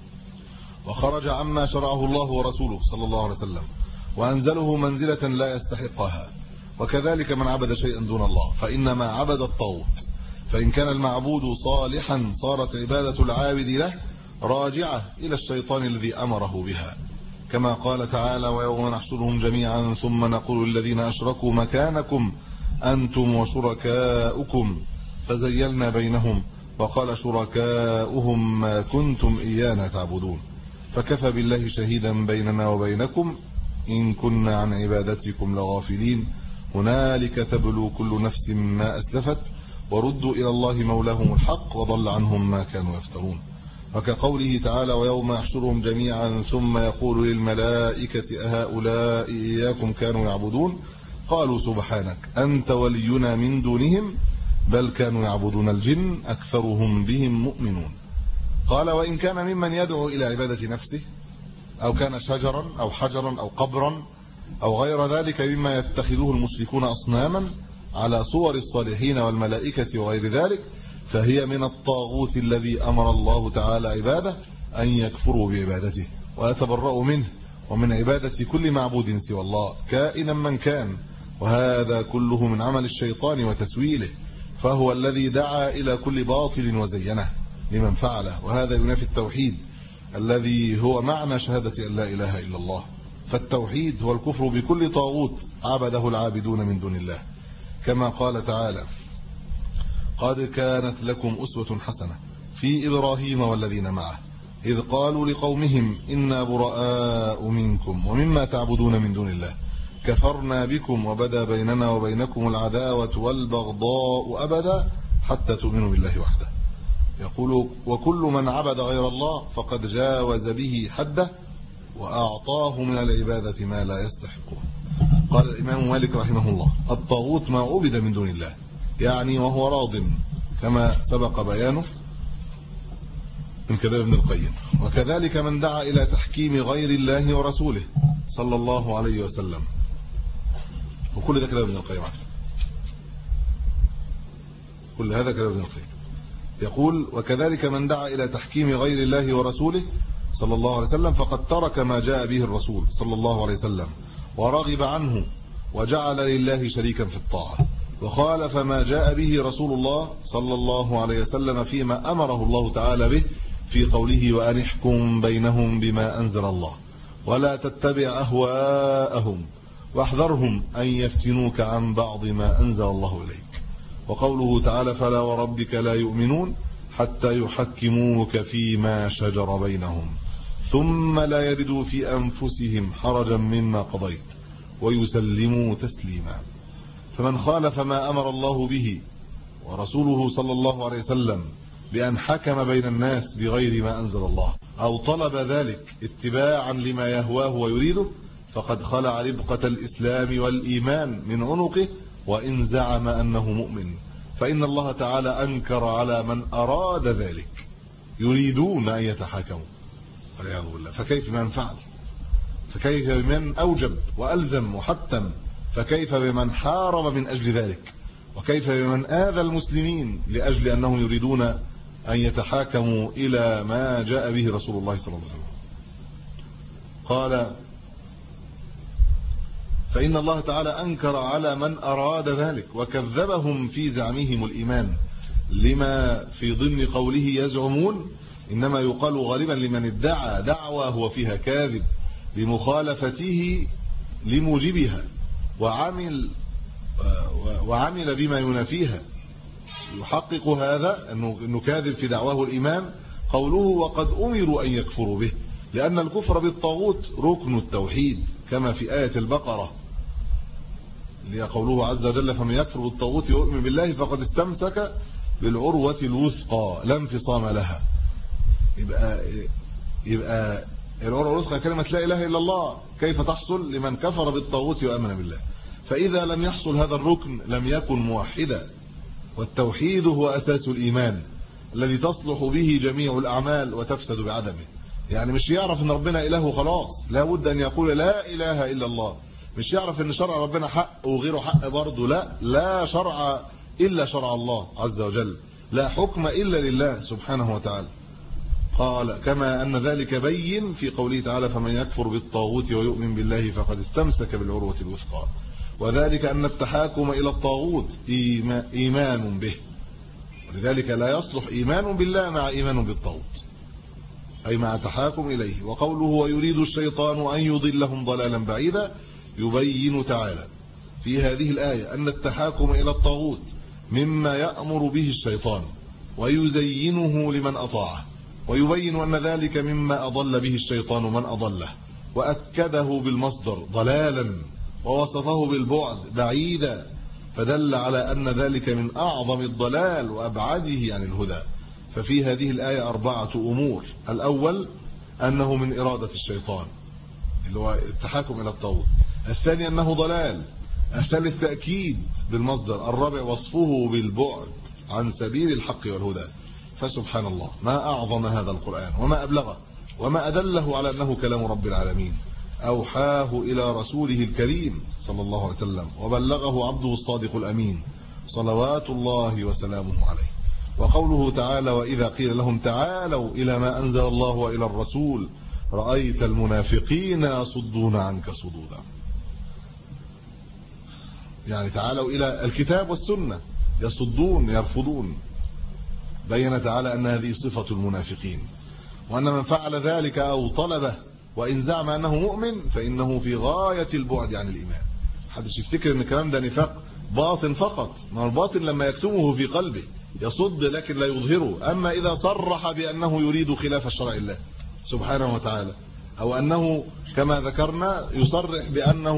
وخرج عما شرعه الله ورسوله صلى الله عليه وسلم وأنزله منزلة لا يستحقها. وكذلك من عبد شيئا دون الله فإنما عبد الطاغوت، فإن كان المعبود صالحا صارت عبادة العابد له راجعة إلى الشيطان الذي أمره بها، كما قال تعالى ويوم نحشرهم جميعا ثم نقول للذين أشركوا مكانكم أنتم وشركاؤكم فزيلنا بينهم وقال شركاؤهم ما كنتم إيانا تعبدون فكفى بالله شهيدا بيننا وبينكم إن كنا عن عبادتكم لغافلين هنالك تبلو كل نفس ما أسلفت وردوا إلى الله مولاهم الحق وضل عنهم ما كانوا يفترون. وكقوله تعالى ويوم يحشرهم جميعا ثم يقول للملائكة أهؤلاء إياكم كانوا يعبدون قالوا سبحانك أنت ولينا من دونهم بل كانوا يعبدون الجن أكثرهم بهم مؤمنون. قال وإن كان ممن يدعو إلى عبادة نفسه أو كان شجرا أو حجرا أو قبرا أو غير ذلك مما يتخذوه المشركون أصناما على صور الصالحين والملائكة وغير ذلك فهي من الطاغوت الذي أمر الله تعالى عباده أن يكفروا بعبادته ويتبرؤوا منه ومن عبادة كل معبود سوى الله كائنا من كان، وهذا كله من عمل الشيطان وتسويله، فهو الذي دعا إلى كل باطل وزينه لمن فعله، وهذا ينافي التوحيد الذي هو معنى شهادة أن لا إله إلا الله. فالتوحيد هو الكفر بكل طاغوت عبده العابدون من دون الله، كما قال تعالى قد كانت لكم أسوة حسنة في إبراهيم والذين معه إذ قالوا لقومهم إنا براء منكم ومما تعبدون من دون الله كفرنا بكم وبدا بيننا وبينكم العداوة والبغضاء أبدا حتى تؤمنوا بالله وحده. يقول وكل من عبد غير الله فقد جاوز به حده وأعطاه من العبادة ما لا يستحقه. قال الإمام مالك رحمه الله: الطاغوت ما عبد من دون الله، يعني وهو راض، كما سبق بيانه من كلام ابن القيم. وكذلك من دعا إلى تحكيم غير الله ورسوله صلى الله عليه وسلم. وكل ده كلام ابن القيم، كل هذا كلام ابن القيم. يقول: وكذلك من دعا إلى تحكيم غير الله ورسوله صلى الله عليه وسلم فقد ترك ما جاء به الرسول صلى الله عليه وسلم ورغب عنه وجعل لله شريكا في الطاعة، وخالف ما جاء به رسول الله صلى الله عليه وسلم فيما أمره الله تعالى به في قوله: وأن احكم بينهم بما أنزل الله ولا تتبع أهواءهم واحذرهم أن يفتنوك عن بعض ما أنزل الله إليك. وقوله تعالى: فلا وربك لا يؤمنون حتى يحكموك فيما شجر بينهم ثم لا يجدوا في أنفسهم حرجا مما قضيت ويسلموا تسليما. فمن خالف ما أمر الله به ورسوله صلى الله عليه وسلم بأن حكم بين الناس بغير ما أنزل الله أو طلب ذلك اتباعا لما يهواه ويريده فقد خلع ربقة الإسلام والإيمان من عنقه وإن زعم أنه مؤمن، فإن الله تعالى أنكر على من أراد ذلك يريدون أن يتحاكموا والعياذ بالله. فكيف من فعل؟ فكيف بمن أوجب وألزم وحتم؟ فكيف بمن حارب من أجل ذلك؟ وكيف بمن آذى المسلمين لأجل أنهم يريدون أن يتحاكموا إلى ما جاء به رسول الله صلى الله عليه وسلم؟ قال: فإن الله تعالى أنكر على من أراد ذلك وكذبهم في زعمهم الإيمان لما في ضمن قوله يزعمون، إنما يقال غالبا لمن ادعى دعوى هو فيها كاذب لمخالفته لموجبها وعمل بما ينافيها. يحقق هذا أنه كاذب في دعواه الإيمان قوله: وقد أمروا أن يكفروا به، لأن الكفر بالطاغوت ركن التوحيد كما في آية البقرة اللي قوله عز وجل: فمن يكفر بالطاغوت ويؤمن بالله فقد استمسك بالعروة الوثقى لا انفصام لها. يبقى العروة الوثقى كلمة لا إله إلا الله كيف تحصل لمن كفر بالطاغوت وآمن بالله؟ فإذا لم يحصل هذا الركن لم يكن موحدا، والتوحيد هو أساس الإيمان الذي تصلح به جميع الأعمال وتفسد بعدمه. يعني مش يعرف ان ربنا اله خلاص، لا بد ان يقول لا اله الا الله. مش يعرف ان شرع ربنا حق وغيره حق برضه، لا شرع الا شرع الله عز وجل، لا حكم الا لله سبحانه وتعالى. قال: كما ان ذلك بين في قوله تعالى: فمن يكفر بالطاغوت ويؤمن بالله فقد استمسك بالعروة الوثقى. وذلك ان التحاكم الى الطاغوت ايمان به، ولذلك لا يصلح ايمان بالله مع ايمان بالطاغوت، أي مع تحاكم إليه. وقوله: ويريد الشيطان أن يضلهم ضلالا بعيدا، يبين تعالى في هذه الآية أن التحاكم إلى الطاغوت مما يأمر به الشيطان ويزينه لمن أطاعه، ويبين أن ذلك مما أضل به الشيطان من أضله، وأكده بالمصدر ضلالا ووصفه بالبعد بعيدا، فدل على أن ذلك من أعظم الضلال وأبعده عن الهدى. ففي هذه الآية 4 أمور: الأول أنه من إرادة الشيطان اللي هو التحاكم إلى الطاغوت، الثاني أنه ضلال، الثالث تأكيد بالمصدر، الرابع وصفه بالبعد عن سبيل الحق والهدى. فسبحان الله، ما أعظم هذا القرآن وما أبلغه وما أدله على أنه كلام رب العالمين، أوحاه إلى رسوله الكريم صلى الله عليه وسلم وبلغه عبده الصادق الأمين صلوات الله وسلامه عليه. وقوله تعالى: وإذا قيل لهم تعالوا إلى ما أنزل الله وإلى الرسول رأيت المنافقين يصدون عنك صدودا. يعني تعالوا إلى الكتاب والسنة، يصدون يرفضون. بين تعالى أن هذه صفة المنافقين، وأن من فعل ذلك أو طلبه وإن زعم أنه مؤمن فإنه في غاية البعد عن الإيمان. محدش يفتكر أن الكلام ده نفاق باطن فقط، ما الباطن لما يكتمه في قلبه يصد لكن لا يظهره. أما إذا صرح بأنه يريد خلاف الشرع الله سبحانه وتعالى، أو أنه كما ذكرنا يصرح بأنه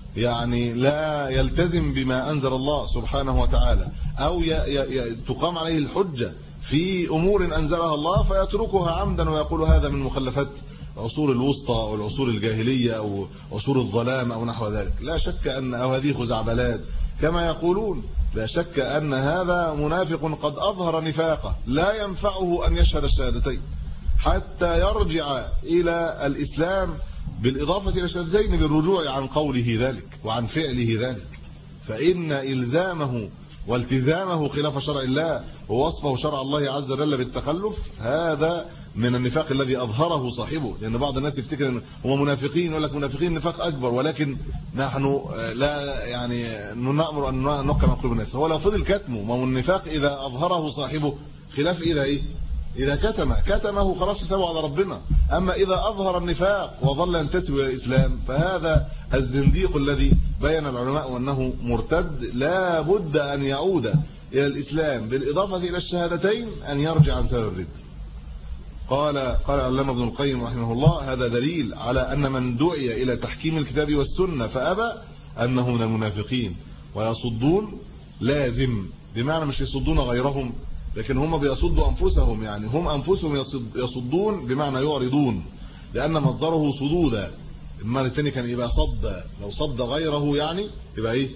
يعني لا يلتزم بما أنزل الله سبحانه وتعالى، أو تقام عليه الحجة في أمور أنزلها الله فيتركها عمدا ويقول هذا من مخلفات عصور الوسطى أو العصور الجاهلية أو عصور الظلام أو نحو ذلك. لا شك أن أو هذه خزعبلات كما يقولون. لا شك أن هذا منافق قد أظهر نفاقه، لا ينفعه أن يشهد الشهادتين حتى يرجع إلى الإسلام بالإضافة إلى الشهادتين بالرجوع عن قوله ذلك وعن فعله ذلك. فإن إلزامه والتزامه خلاف شرع الله ووصفه شرع الله عز وجل بالتخلف هذا من النفاق الذي أظهره صاحبه. لأن بعض الناس يفتكر أن هم منافقين، يقول لك منافقين نفاق أكبر، ولكن نحن لا يعني نأمر أن نقم قلوب الناس. هو لو فضل كتمه، ما هو النفاق إذا أظهره صاحبه خلاف إذا إيه؟ إذا كتمه خلاص حسابه على ربنا. أما إذا أظهر النفاق وظل ينتسب إلى الإسلام فهذا الزنديق الذي بين العلماء أنه مرتد لا بد أن يعود إلى الإسلام بالإضافة إلى الشهادتين أن يرجع عن سبب الردة. قال العلامة ابن القيم رحمه الله هذا دليل على أن من دعي إلى تحكيم الكتاب والسنة فأبى أنه من المنافقين. ويصدون لازم، بمعنى مش يصدون غيرهم، لكن هم بيصدوا أنفسهم، يعني هم أنفسهم يصدون بمعنى يعرضون، لأن مصدره صدودا. المعنى الثاني كان يبقى صد، لو صد غيره يعني يبقى إيه؟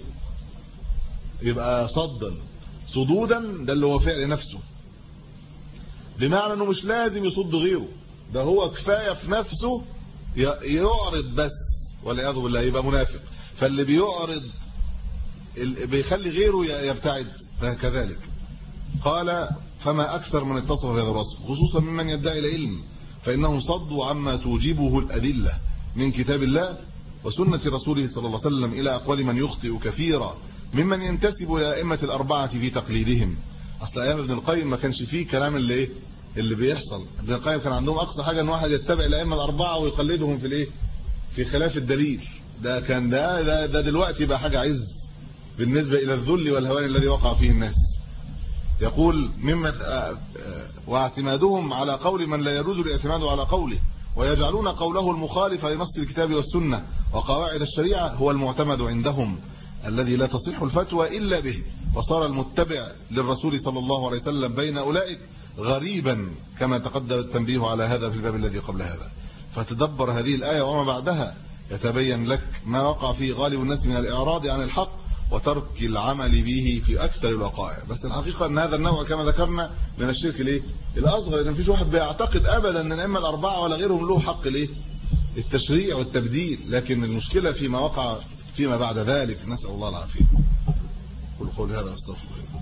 يبقى صدا. صدودا ده اللي هو فعل نفسه، بمعنى أنه مش لازم يصد غيره، ده هو كفاية في نفسه يعرض بس، والعياذ بالله يبقى منافق. فاللي بيعرض بيخلي غيره يبتعد، فكذلك قال فما أكثر من اتصف بهذا الوصف خصوصا ممن يدعي العلم، فإنهم صدوا عما توجبه الأدلة من كتاب الله وسنة رسوله صلى الله عليه وسلم إلى أقوال من يخطئ كثيرا ممن ينتسب إلى أئمة الأربعة في تقليدهم. أصل أيام ابن القيم ما كانش فيه كلام اللي بيحصل. ابن القيم كان عندهم أقصى حاجة أن واحد يتبع الأئمة الأربعة ويقلدهم في خلاف الدليل. ده كان ده دلوقتي بقى حاجة عز بالنسبة إلى الذل والهوان الذي وقع فيه الناس. يقول ممن واعتمادهم على قول من لا يجوز الاعتماد على قوله، ويجعلون قوله المخالف لنص الكتاب والسنة وقواعد الشريعة هو المعتمد عندهم الذي لا تصح الفتوى إلا به، وصار المتبع للرسول صلى الله عليه وسلم بين أولئك غريبا، كما تقدم التنبيه على هذا في الباب الذي قبل هذا. فتدبر هذه الآية وما بعدها يتبين لك ما وقع فيه غالب الناس من الإعراض عن الحق وترك العمل به في أكثر الوقائع. بس الحقيقة أن هذا النوع كما ذكرنا من الشرك الأصغر، لأن مفيش واحد بيعتقد أبدا أن الأئمة الأربعة ولا غيرهم له حق التشريع والتبديل، لكن المشكلة فيما وقع فيما بعد ذلك. نسأل الله العافية. قل قولي هذا واستغفر الله.